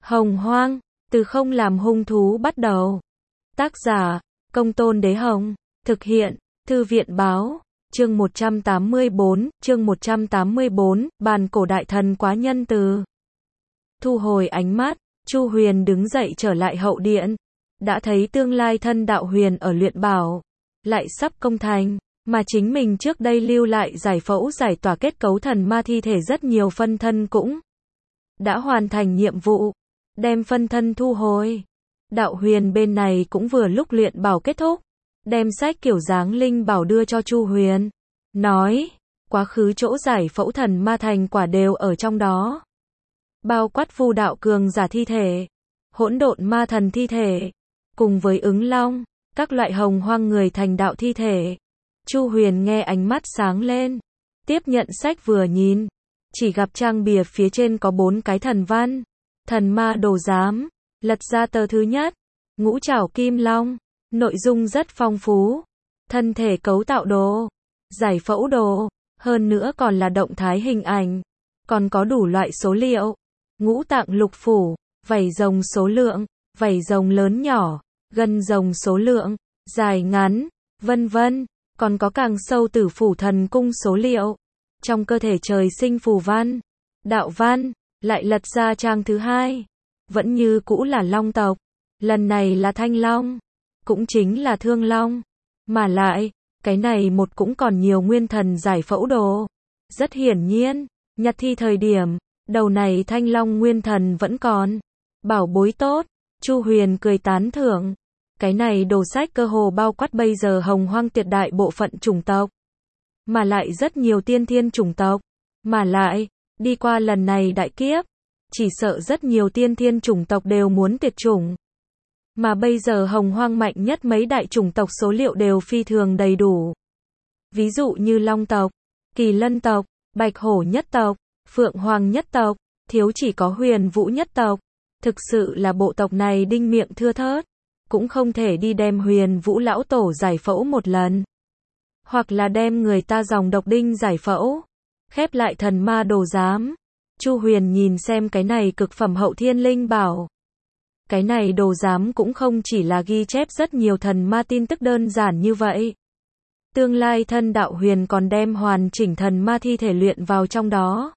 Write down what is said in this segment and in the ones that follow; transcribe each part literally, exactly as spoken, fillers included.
Hồng Hoang, từ không làm hung thú bắt đầu. Tác giả, Công Tôn Đế Hồng. Thực hiện, Thư viện Báo. Chương một trăm tám mươi bốn, chương một trăm tám mươi bốn, bàn cổ đại thần quá nhân từ. Thu hồi ánh mắt, Chu Huyền đứng dậy trở lại hậu điện. Đã thấy tương lai thân đạo huyền ở luyện bảo, lại sắp công thành, mà chính mình trước đây lưu lại giải phẫu giải tỏa kết cấu thần ma thi thể rất nhiều phân thân cũng đã hoàn thành nhiệm vụ, đem phân thân thu hồi. Đạo huyền bên này cũng vừa lúc luyện bảo kết thúc, đem sách kiểu dáng linh bảo đưa cho Chu Huyền, nói, quá khứ chỗ giải phẫu thần ma thành quả đều ở trong đó. Bao quát vu đạo cường giả thi thể, hỗn độn ma thần thi thể, cùng với ứng long, các loại hồng hoang người thành đạo thi thể. Chu Huyền nghe ánh mắt sáng lên, tiếp nhận sách vừa nhìn, chỉ gặp trang bìa phía trên có bốn cái thần văn, thần ma đồ giám, lật ra tờ thứ nhất, ngũ trảo kim long, nội dung rất phong phú, thân thể cấu tạo đồ, giải phẫu đồ, hơn nữa còn là động thái hình ảnh, còn có đủ loại số liệu, ngũ tạng lục phủ, vảy rồng số lượng, vảy rồng lớn nhỏ, gân rồng số lượng, dài ngắn, vân vân, còn có càng sâu tử phủ thần cung số liệu, trong cơ thể trời sinh phù văn, đạo văn. Lại lật ra trang thứ hai, vẫn như cũ là long tộc, lần này là thanh long, cũng chính là thương long, mà lại, cái này một cũng còn nhiều nguyên thần giải phẫu đồ. Rất hiển nhiên, nhặt thi thời điểm, đầu này thanh long nguyên thần vẫn còn, bảo bối tốt. Chu Huyền cười tán thưởng, cái này đồ sách cơ hồ bao quát bây giờ hồng hoang tuyệt đại bộ phận chủng tộc, mà lại rất nhiều tiên thiên chủng tộc, mà lại, đi qua lần này đại kiếp, chỉ sợ rất nhiều tiên thiên chủng tộc đều muốn tuyệt chủng. Mà bây giờ hồng hoang mạnh nhất mấy đại chủng tộc số liệu đều phi thường đầy đủ. Ví dụ như long tộc, kỳ lân tộc, bạch hổ nhất tộc, phượng hoàng nhất tộc, thiếu chỉ có huyền vũ nhất tộc. Thực sự là bộ tộc này đinh miệng thưa thớt, cũng không thể đi đem huyền vũ lão tổ giải phẫu một lần. Hoặc là đem người ta dòng độc đinh giải phẫu. Khép lại thần ma đồ giám. Chu Huyền nhìn xem cái này cực phẩm hậu thiên linh bảo. Cái này đồ giám cũng không chỉ là ghi chép rất nhiều thần ma tin tức đơn giản như vậy. Tương lai thân đạo huyền còn đem hoàn chỉnh thần ma thi thể luyện vào trong đó.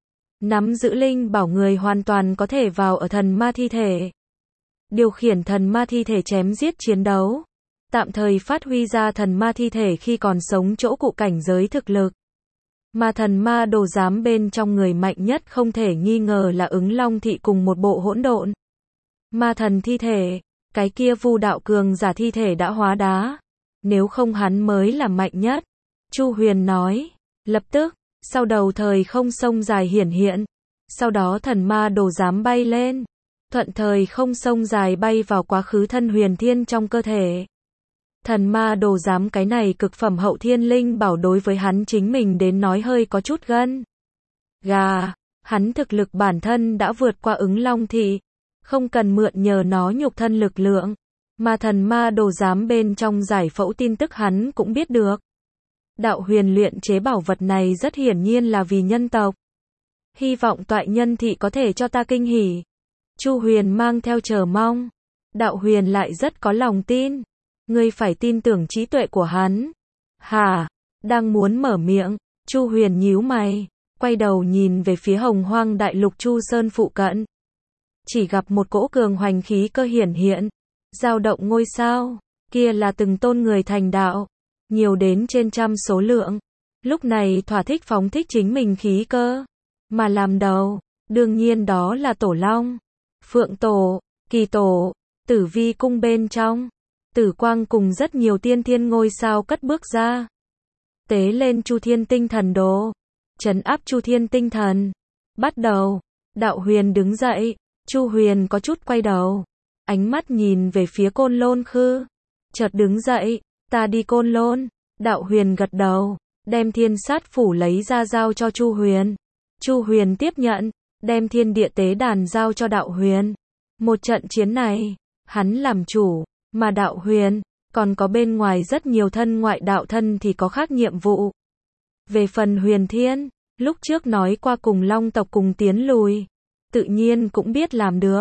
Nắm giữ linh bảo người hoàn toàn có thể vào ở thần ma thi thể. Điều khiển thần ma thi thể chém giết chiến đấu. Tạm thời phát huy ra thần ma thi thể khi còn sống chỗ cụ cảnh giới thực lực. Mà thần ma đồ giám bên trong người mạnh nhất không thể nghi ngờ là ứng long thị cùng một bộ hỗn độn ma thần thi thể, cái kia vu đạo cường giả thi thể đã hóa đá. Nếu không hắn mới là mạnh nhất. Chu Huyền nói, lập tức, sau đầu thời không sông dài hiển hiện, sau đó thần ma đồ giám bay lên, thuận thời không sông dài bay vào quá khứ thân huyền thiên trong cơ thể. Thần ma đồ giám cái này cực phẩm hậu thiên linh bảo đối với hắn chính mình đến nói hơi có chút gân gà, hắn thực lực bản thân đã vượt qua ứng long thị, không cần mượn nhờ nó nhục thân lực lượng, mà thần ma đồ giám bên trong giải phẫu tin tức hắn cũng biết được. Đạo huyền luyện chế bảo vật này rất hiển nhiên là vì nhân tộc. Hy vọng toại nhân thị có thể cho ta kinh hỉ. Chu Huyền mang theo chờ mong. Đạo huyền lại rất có lòng tin. Ngươi phải tin tưởng trí tuệ của hắn. Hả? Đang muốn mở miệng, Chu Huyền nhíu mày, quay đầu nhìn về phía hồng hoang đại lục Chu Sơn phụ cận. Chỉ gặp một cỗ cường hoành khí cơ hiển hiện, dao động ngôi sao, kia là từng tôn người thành đạo, nhiều đến trên trăm số lượng. Lúc này thỏa thích phóng thích chính mình khí cơ, mà làm đầu, đương nhiên đó là Tổ Long, Phượng Tổ, Kỳ Tổ, Tử Vi cung bên trong. Tử quang cùng rất nhiều tiên thiên ngôi sao cất bước ra. Tế lên Chu Thiên tinh thần đồ. Trấn áp Chu Thiên tinh thần. Bắt đầu. Đạo huyền đứng dậy. Chu Huyền có chút quay đầu. Ánh mắt nhìn về phía Côn Lôn Khư. Chợt đứng dậy. Ta đi Côn Lôn. Đạo huyền gật đầu. Đem thiên sát phủ lấy ra giao cho Chu Huyền. Chu Huyền tiếp nhận. Đem thiên địa tế đàn giao cho đạo huyền. Một trận chiến này. Hắn làm chủ. Mà đạo huyền, còn có bên ngoài rất nhiều thân ngoại đạo thân thì có khác nhiệm vụ. Về phần huyền thiên, lúc trước nói qua cùng long tộc cùng tiến lùi, tự nhiên cũng biết làm được.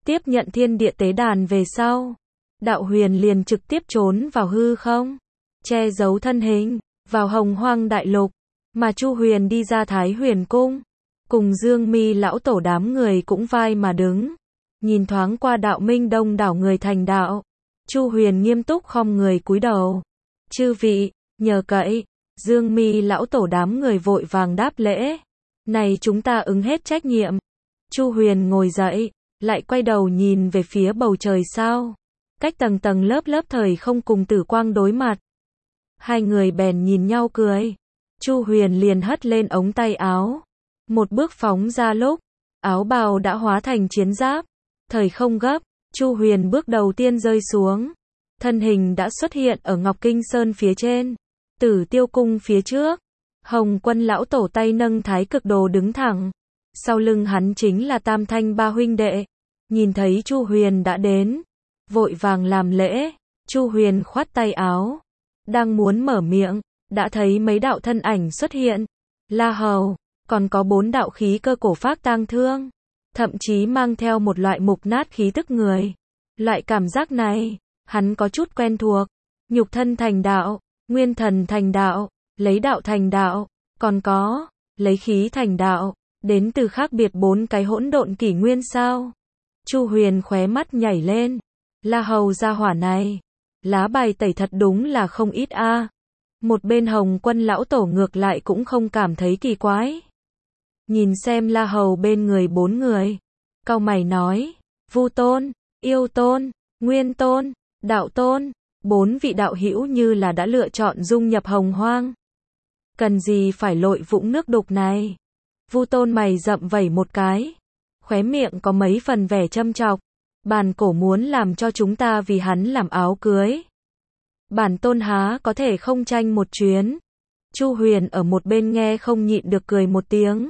Tiếp nhận thiên địa tế đàn về sau, Đạo Huyền liền trực tiếp trốn vào hư không, che giấu thân hình, vào Hồng Hoang đại lục, mà Chu Huyền đi ra Thái Huyền cung, cùng Dương Mi lão tổ đám người cũng vai mà đứng, nhìn thoáng qua đạo minh đông đảo người thành đạo, Chu Huyền nghiêm túc khom người cúi đầu. Chư vị, nhờ cậy, Dương Mi lão tổ đám người vội vàng đáp lễ. Này chúng ta ứng hết trách nhiệm. Chu Huyền ngồi dậy, lại quay đầu nhìn về phía bầu trời sao. Cách tầng tầng lớp lớp thời không cùng Tử Quang đối mặt. Hai người bèn nhìn nhau cười. Chu Huyền liền hất lên ống tay áo. Một bước phóng ra lúc, áo bào đã hóa thành chiến giáp. Thời không gấp, Chu Huyền bước đầu tiên rơi xuống. Thân hình đã xuất hiện ở Ngọc Kinh Sơn phía trên. Tử Tiêu cung phía trước. Hồng Quân lão tổ tay nâng Thái Cực Đồ đứng thẳng. Sau lưng hắn chính là Tam Thanh ba huynh đệ. Nhìn thấy Chu Huyền đã đến, vội vàng làm lễ. Chu Huyền khoát tay áo, đang muốn mở miệng, đã thấy mấy đạo thân ảnh xuất hiện. La Hầu, còn có bốn đạo khí cơ cổ phác tang thương, thậm chí mang theo một loại mục nát khí tức người. Loại cảm giác này, hắn có chút quen thuộc. Nhục thân thành đạo, nguyên thần thành đạo, lấy đạo thành đạo, còn có lấy khí thành đạo, đến từ khác biệt bốn cái hỗn độn kỷ nguyên sao? Chu Huyền khóe mắt nhảy lên. La Hầu gia hỏa này, lá bài tẩy thật đúng là không ít a. À. Một bên Hồng Quân lão tổ ngược lại cũng không cảm thấy kỳ quái. Nhìn xem La Hầu bên người bốn người, cau mày nói, Vu Tôn, Yêu Tôn, Nguyên Tôn, Đạo Tôn, bốn vị đạo hữu như là đã lựa chọn dung nhập Hồng Hoang. Cần gì phải lội vũng nước đục này? Vu Tôn mày rậm vẩy một cái, khóe miệng có mấy phần vẻ châm chọc. Bản cổ muốn làm cho chúng ta vì hắn làm áo cưới. Bản tôn há có thể không tranh một chuyến. Chu Huyền ở một bên nghe không nhịn được cười một tiếng.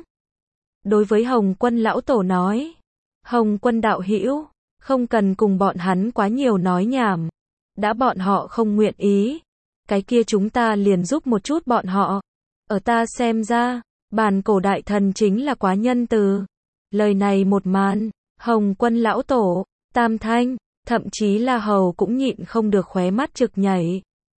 Đối với Hồng Quân lão tổ nói, Hồng Quân đạo hữu, không cần cùng bọn hắn quá nhiều nói nhảm. Đã bọn họ không nguyện ý, cái kia chúng ta liền giúp một chút bọn họ. Ở ta xem ra, bản cổ đại thần chính là quá nhân từ. Lời này một màn, Hồng Quân lão tổ, Tam Thanh, thậm chí là Hầu cũng nhịn không được khóe mắt trực nhảy.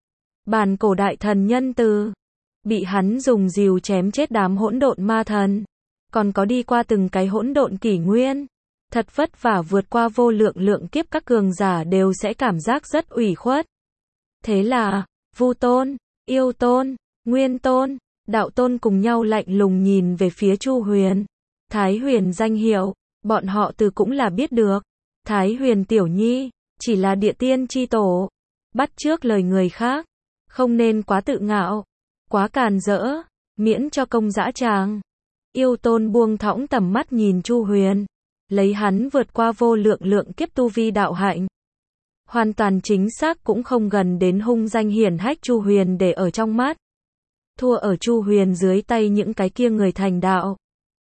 Bản cổ đại thần nhân từ, bị hắn dùng rìu chém chết đám hỗn độn ma thần, còn có đi qua từng cái hỗn độn kỷ nguyên, thật vất vả vượt qua vô lượng lượng kiếp, các cường giả đều sẽ cảm giác rất ủy khuất. Thế là, Vu Tôn, Yêu Tôn, Nguyên Tôn, Đạo Tôn cùng nhau lạnh lùng nhìn về phía Chu Huyền. Thái Huyền danh hiệu, bọn họ từ cũng là biết được. Thái Huyền tiểu nhi, chỉ là địa tiên chi tổ. Bắt chước lời người khác, không nên quá tự ngạo, quá càn rỡ, miễn cho công dã tràng. Yêu Tôn buông thõng tầm mắt nhìn Chu Huyền, lấy hắn vượt qua vô lượng lượng kiếp tu vi đạo hạnh. Hoàn toàn chính xác cũng không gần đến hung danh hiển hách Chu Huyền để ở trong mắt. Thua ở Chu Huyền dưới tay những cái kia người thành đạo.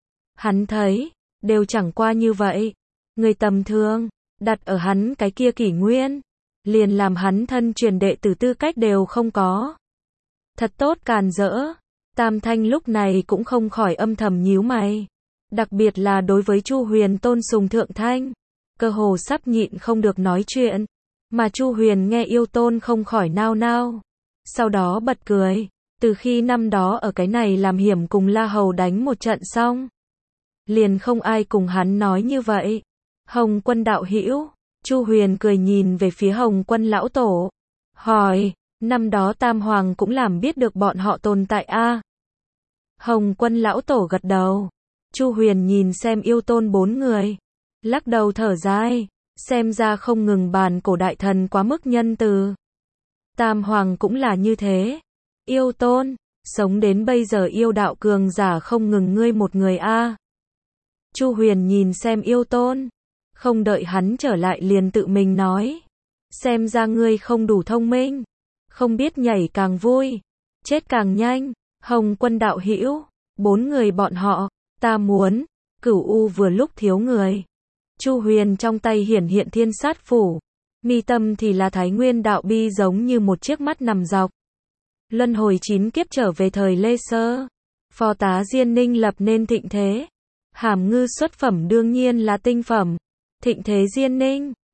Hắn thấy, đều chẳng qua như vậy. Người tầm thường, đặt ở hắn cái kia kỷ nguyên, liền làm hắn thân truyền đệ tử tư cách đều không có. Thật tốt càn rỡ. Tam Thanh lúc này cũng không khỏi âm thầm nhíu mày. Đặc biệt là đối với Chu Huyền tôn sùng thượng thanh, cơ hồ sắp nhịn không được nói chuyện. Mà Chu Huyền nghe Yêu Tôn không khỏi nao nao. Sau đó bật cười. Từ khi năm đó ở cái này làm hiểm cùng La Hầu đánh một trận xong, liền không ai cùng hắn nói như vậy. Hồng Quân đạo hữu, Chu Huyền cười nhìn về phía Hồng Quân lão tổ, hỏi, năm đó Tam Hoàng cũng làm biết được bọn họ tồn tại a? À? Hồng Quân lão tổ gật đầu. Chu Huyền nhìn xem Yêu Tôn bốn người, lắc đầu thở dài, xem ra không ngừng bản cổ đại thần quá mức nhân từ. Tam Hoàng cũng là như thế. Yêu Tôn, sống đến bây giờ yêu đạo cường giả không ngừng ngươi một người a. À. Chu Huyền nhìn xem Yêu Tôn, không đợi hắn trở lại liền tự mình nói, xem ra ngươi không đủ thông minh, không biết nhảy càng vui, chết càng nhanh. Hồng Quân đạo hữu, bốn người bọn họ, ta muốn, Cửu U vừa lúc thiếu người. Chu Huyền trong tay hiển hiện thiên sát phủ, mi tâm thì là Thái Nguyên đạo bi giống như một chiếc mắt nằm dọc. Luân hồi chín kiếp trở về thời Lê Sơ, phò tá Diên Ninh lập nên thịnh thế. Hàm ngư xuất phẩm đương nhiên là tinh phẩm, Thịnh Thế Diên Ninh.